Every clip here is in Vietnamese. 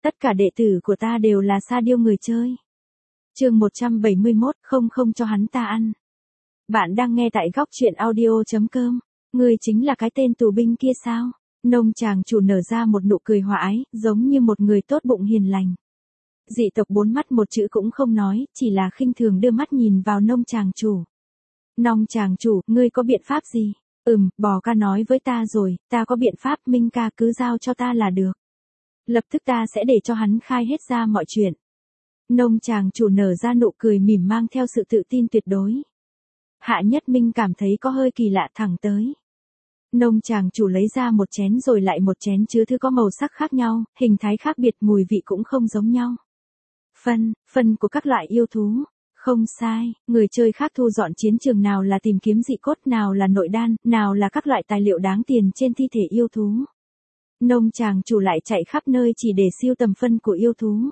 Tất cả đệ tử của ta đều là sa điêu người chơi. Chương 171, không cho hắn ta ăn. Bạn đang nghe tại góc truyện audio.com. Ngươi chính là cái tên tù binh kia sao? Nông chàng chủ nở ra một nụ cười hòa ái, giống như một người tốt bụng hiền lành. Dị tộc bốn mắt một chữ cũng không nói, chỉ là khinh thường đưa mắt nhìn vào nông chàng chủ. Nông chàng chủ, ngươi có biện pháp gì? Bò ca nói với ta rồi, ta có biện pháp, Minh ca cứ giao cho ta là được. Lập tức ta sẽ để cho hắn khai hết ra mọi chuyện. Nông chàng chủ nở ra nụ cười mỉm mang theo sự tự tin tuyệt đối. Hạ Nhất Minh cảm thấy có hơi kỳ lạ thẳng tới. Nông chàng chủ lấy ra một chén rồi lại một chén chứa thứ có màu sắc khác nhau, hình thái khác biệt, mùi vị cũng không giống nhau. Phân của các loại yêu thú. Không sai, người chơi khác thu dọn chiến trường, nào là tìm kiếm dị cốt, nào là nội đan, nào là các loại tài liệu đáng tiền trên thi thể yêu thú. Nông chàng chủ lại chạy khắp nơi chỉ để siêu tầm phân của yêu thú.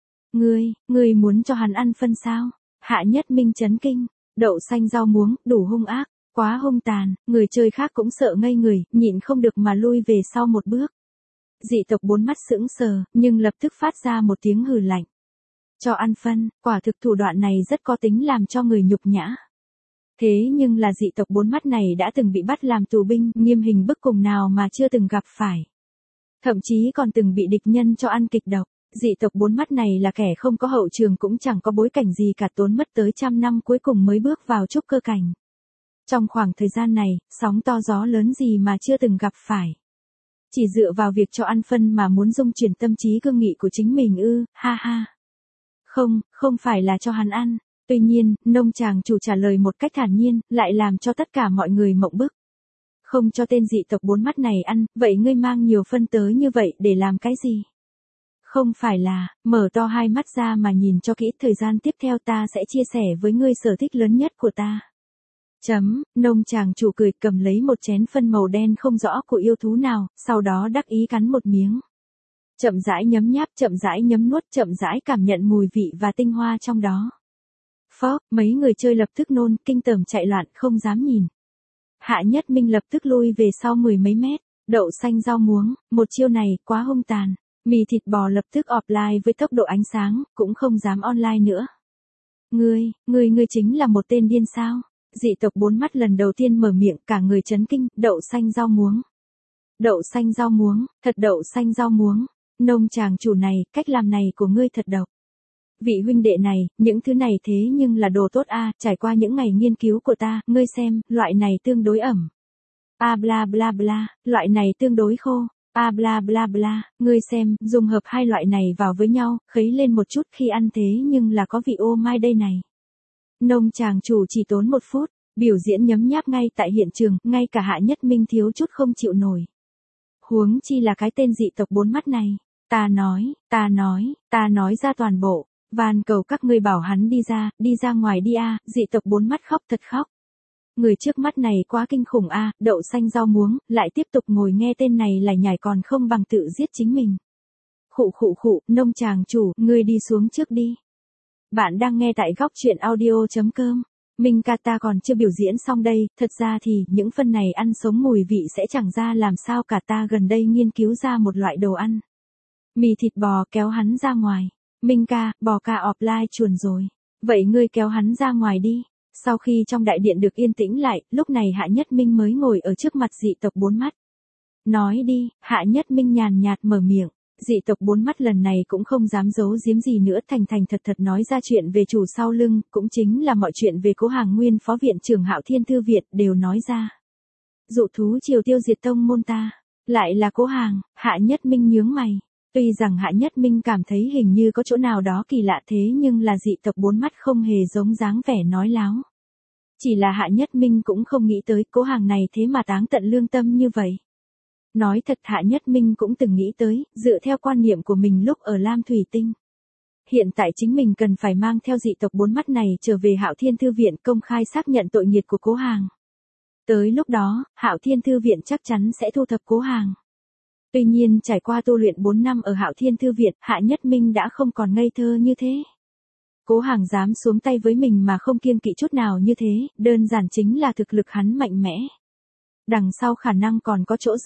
Ngươi muốn cho hắn ăn phân sao? Hạ Nhất Minh chấn kinh, đậu xanh rau muống, đủ hung ác, quá hung tàn, người chơi khác cũng sợ ngây người, nhịn không được mà lui về sau một bước. Dị tộc bốn mắt sững sờ, nhưng lập tức phát ra một tiếng hừ lạnh. Cho ăn phân, quả thực thủ đoạn này rất có tính làm cho người nhục nhã. Thế nhưng là dị tộc bốn mắt này đã từng bị bắt làm tù binh, nghiêm hình bức cùng nào mà chưa từng gặp phải. Thậm chí còn từng bị địch nhân cho ăn kịch độc. Dị tộc bốn mắt này là kẻ không có hậu trường cũng chẳng có bối cảnh gì cả, tốn mất tới 100 năm cuối cùng mới bước vào trúc cơ cảnh. Trong khoảng thời gian này, sóng to gió lớn gì mà chưa từng gặp phải. Chỉ dựa vào việc cho ăn phân mà muốn dung chuyển tâm trí cương nghị của chính mình ư, ha ha. Không phải là cho hắn ăn. Tuy nhiên, nông chàng chủ trả lời một cách thản nhiên, lại làm cho tất cả mọi người mộng bức. Không cho tên dị tộc bốn mắt này ăn, vậy ngươi mang nhiều phân tới như vậy để làm cái gì? Không phải là, mở to hai mắt ra mà nhìn cho kỹ, thời gian tiếp theo ta sẽ chia sẻ với ngươi sở thích lớn nhất của ta. Nông chàng chủ cười cầm lấy một chén phân màu đen không rõ của yêu thú nào, sau đó đắc ý cắn một miếng. Chậm rãi nhấm nháp, chậm rãi nhấm nuốt, chậm rãi cảm nhận mùi vị và tinh hoa trong đó. Phó, mấy người chơi lập tức nôn, kinh tởm chạy loạn không dám nhìn. Hạ Nhất Minh lập tức lui về sau 10 mấy mét, đậu xanh rau muống, một chiêu này quá hung tàn. Mì thịt bò lập tức offline với tốc độ ánh sáng, cũng không dám online nữa. Ngươi chính là một tên điên sao? Dị tộc bốn mắt lần đầu tiên mở miệng, cả người chấn kinh, đậu xanh rau muống. Đậu xanh rau muống, thật đậu xanh rau muống. Nông chàng chủ này, cách làm này của ngươi thật độc. Vị huynh đệ này, những thứ này thế nhưng là đồ tốt a, trải qua những ngày nghiên cứu của ta, ngươi xem, loại này tương đối ẩm. Bla bla bla, loại này tương đối khô. Bla bla bla, ngươi xem, dùng hợp hai loại này vào với nhau, khấy lên một chút khi ăn thế nhưng là có vị ô mai đây này. Nông chàng chủ chỉ tốn 1 phút, biểu diễn nhấm nháp ngay tại hiện trường, ngay cả Hạ Nhất Minh thiếu chút không chịu nổi. Huống chi là cái tên dị tộc bốn mắt này. Ta nói ra toàn bộ, van cầu các ngươi bảo hắn đi ra ngoài đi a. Dị tộc bốn mắt khóc thật khóc. Người trước mắt này quá kinh khủng a, đậu xanh rau muống, lại tiếp tục ngồi nghe tên này lải nhải còn không bằng tự giết chính mình. Khụ, nông chàng chủ, ngươi đi xuống trước đi. Bạn đang nghe tại góc truyện audio.com. Minh ca ta còn chưa biểu diễn xong đây, thật ra thì những phân này ăn sống mùi vị sẽ chẳng ra làm sao cả, ta gần đây nghiên cứu ra một loại đồ ăn. Mì thịt bò, kéo hắn ra ngoài. Minh ca, bò ca offline chuồn rồi. Vậy ngươi kéo hắn ra ngoài đi. Sau khi trong đại điện được yên tĩnh lại, lúc này Hạ Nhất Minh mới ngồi ở trước mặt dị tộc bốn mắt. Nói đi, Hạ Nhất Minh nhàn nhạt mở miệng. Dị tộc bốn mắt lần này cũng không dám giấu giếm gì nữa, thành thật nói ra chuyện về chủ sau lưng, cũng chính là mọi chuyện về Cố Hàng nguyên phó viện trưởng Hạo Thiên Thư Viện đều nói ra. Dụ thú triều tiêu diệt tông môn ta, lại là Cố Hàng. Hạ Nhất Minh nhướng mày. Tuy rằng Hạ Nhất Minh cảm thấy hình như có chỗ nào đó kỳ lạ, thế nhưng là dị tộc bốn mắt không hề giống dáng vẻ nói láo. Chỉ là Hạ Nhất Minh cũng không nghĩ tới Cố Hàng này thế mà táng tận lương tâm như vậy. Nói thật, Hạ Nhất Minh cũng từng nghĩ tới, dựa theo quan niệm của mình lúc ở Lam Thủy Tinh. Hiện tại chính mình cần phải mang theo dị tộc bốn mắt này trở về Hạo Thiên Thư Viện công khai xác nhận tội nghiệt của Cố Hàng. Tới lúc đó, Hạo Thiên Thư Viện chắc chắn sẽ thu thập Cố Hàng. Tuy nhiên trải qua tu luyện 4 năm ở Hạo Thiên Thư Viện, Hạ Nhất Minh đã không còn ngây thơ như thế. Cố Hàng dám xuống tay với mình mà không kiêng kỵ chút nào như thế, đơn giản chính là thực lực hắn mạnh mẽ. Đằng sau khả năng còn có chỗ dựa.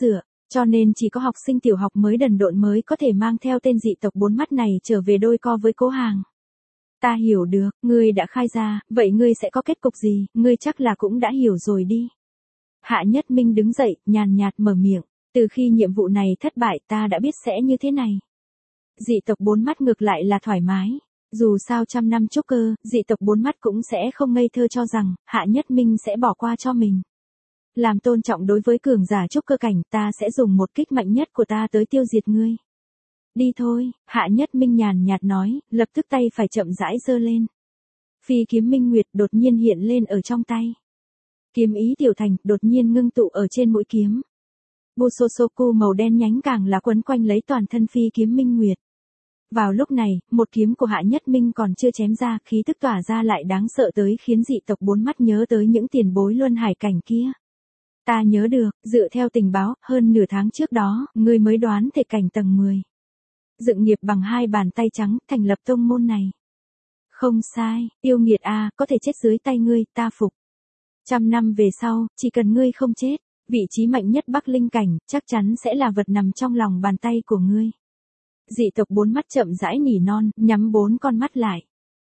Cho nên chỉ có học sinh tiểu học mới đần độn mới có thể mang theo tên dị tộc bốn mắt này trở về đôi co với Cố Hàng. Ta hiểu được, ngươi đã khai ra, vậy ngươi sẽ có kết cục gì, ngươi chắc là cũng đã hiểu rồi đi. Hạ Nhất Minh đứng dậy, nhàn nhạt mở miệng, từ khi nhiệm vụ này thất bại ta đã biết sẽ như thế này. Dị tộc bốn mắt ngược lại là thoải mái. Dù sao trăm năm trúc cơ, dị tộc bốn mắt cũng sẽ không ngây thơ cho rằng, Hạ Nhất Minh sẽ bỏ qua cho mình. Làm tôn trọng đối với cường giả trúc cơ cảnh, ta sẽ dùng một kích mạnh nhất của ta tới tiêu diệt ngươi. Đi thôi, Hạ Nhất Minh nhàn nhạt nói, lập tức tay phải chậm rãi giơ lên. Phi kiếm minh nguyệt đột nhiên hiện lên ở trong tay. Kiếm ý tiểu thành đột nhiên ngưng tụ ở trên mũi kiếm. Busosoku màu đen nhánh càng là quấn quanh lấy toàn thân phi kiếm minh nguyệt. Vào lúc này, một kiếm của Hạ Nhất Minh còn chưa chém ra, khí tức tỏa ra lại đáng sợ tới khiến dị tộc bốn mắt nhớ tới những tiền bối luân hải cảnh kia. Ta nhớ được, dựa theo tình báo, hơn nửa tháng trước đó, ngươi mới đoán thể cảnh tầng 10. Dựng nghiệp bằng hai bàn tay trắng, thành lập tông môn này. Không sai, yêu nghiệt a, có thể chết dưới tay ngươi, ta phục. 100 năm về sau, chỉ cần ngươi không chết, vị trí mạnh nhất Bắc Linh cảnh, chắc chắn sẽ là vật nằm trong lòng bàn tay của ngươi. Dị tộc bốn mắt chậm rãi nỉ non, nhắm bốn con mắt lại.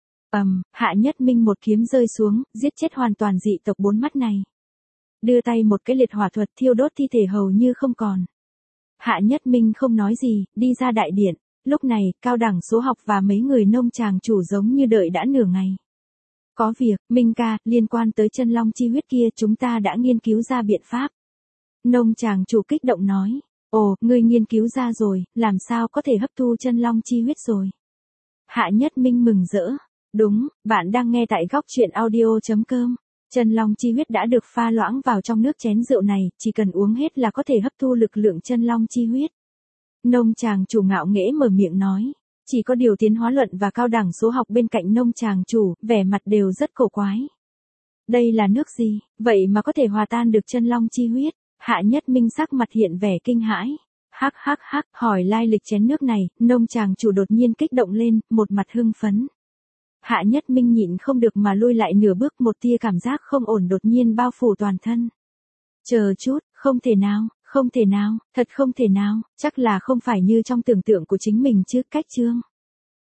Hạ Nhất Minh một kiếm rơi xuống, giết chết hoàn toàn dị tộc bốn mắt này. Đưa tay một cái liệt hỏa thuật thiêu đốt thi thể hầu như không còn. Hạ Nhất Minh không nói gì, đi ra đại điện. Lúc này, cao đẳng số học và mấy người nông tràng chủ giống như đợi đã nửa ngày. Có việc, Minh ca, liên quan tới chân long chi huyết kia chúng ta đã nghiên cứu ra biện pháp. Nông tràng chủ kích động nói. Ồ, ngươi nghiên cứu ra rồi, làm sao có thể hấp thu chân long chi huyết rồi? Hạ Nhất Minh mừng rỡ. Đúng, bạn đang nghe tại góc truyện audio.com. Chân long chi huyết đã được pha loãng vào trong nước chén rượu này, chỉ cần uống hết là có thể hấp thu lực lượng chân long chi huyết. Nông tràng chủ ngạo nghễ mở miệng nói. Chỉ có điều tiến hóa luận và cao đẳng số học bên cạnh nông tràng chủ, vẻ mặt đều rất cổ quái. Đây là nước gì, vậy mà có thể hòa tan được chân long chi huyết? Hạ Nhất Minh sắc mặt hiện vẻ kinh hãi. Hắc, hỏi lai lịch chén nước này, nông tràng chủ đột nhiên kích động lên, một mặt hưng phấn. Hạ Nhất Minh nhịn không được mà lui lại nửa bước, một tia cảm giác không ổn đột nhiên bao phủ toàn thân. Chờ chút, không thể nào, thật không thể nào, chắc là không phải như trong tưởng tượng của chính mình chứ, cách chương.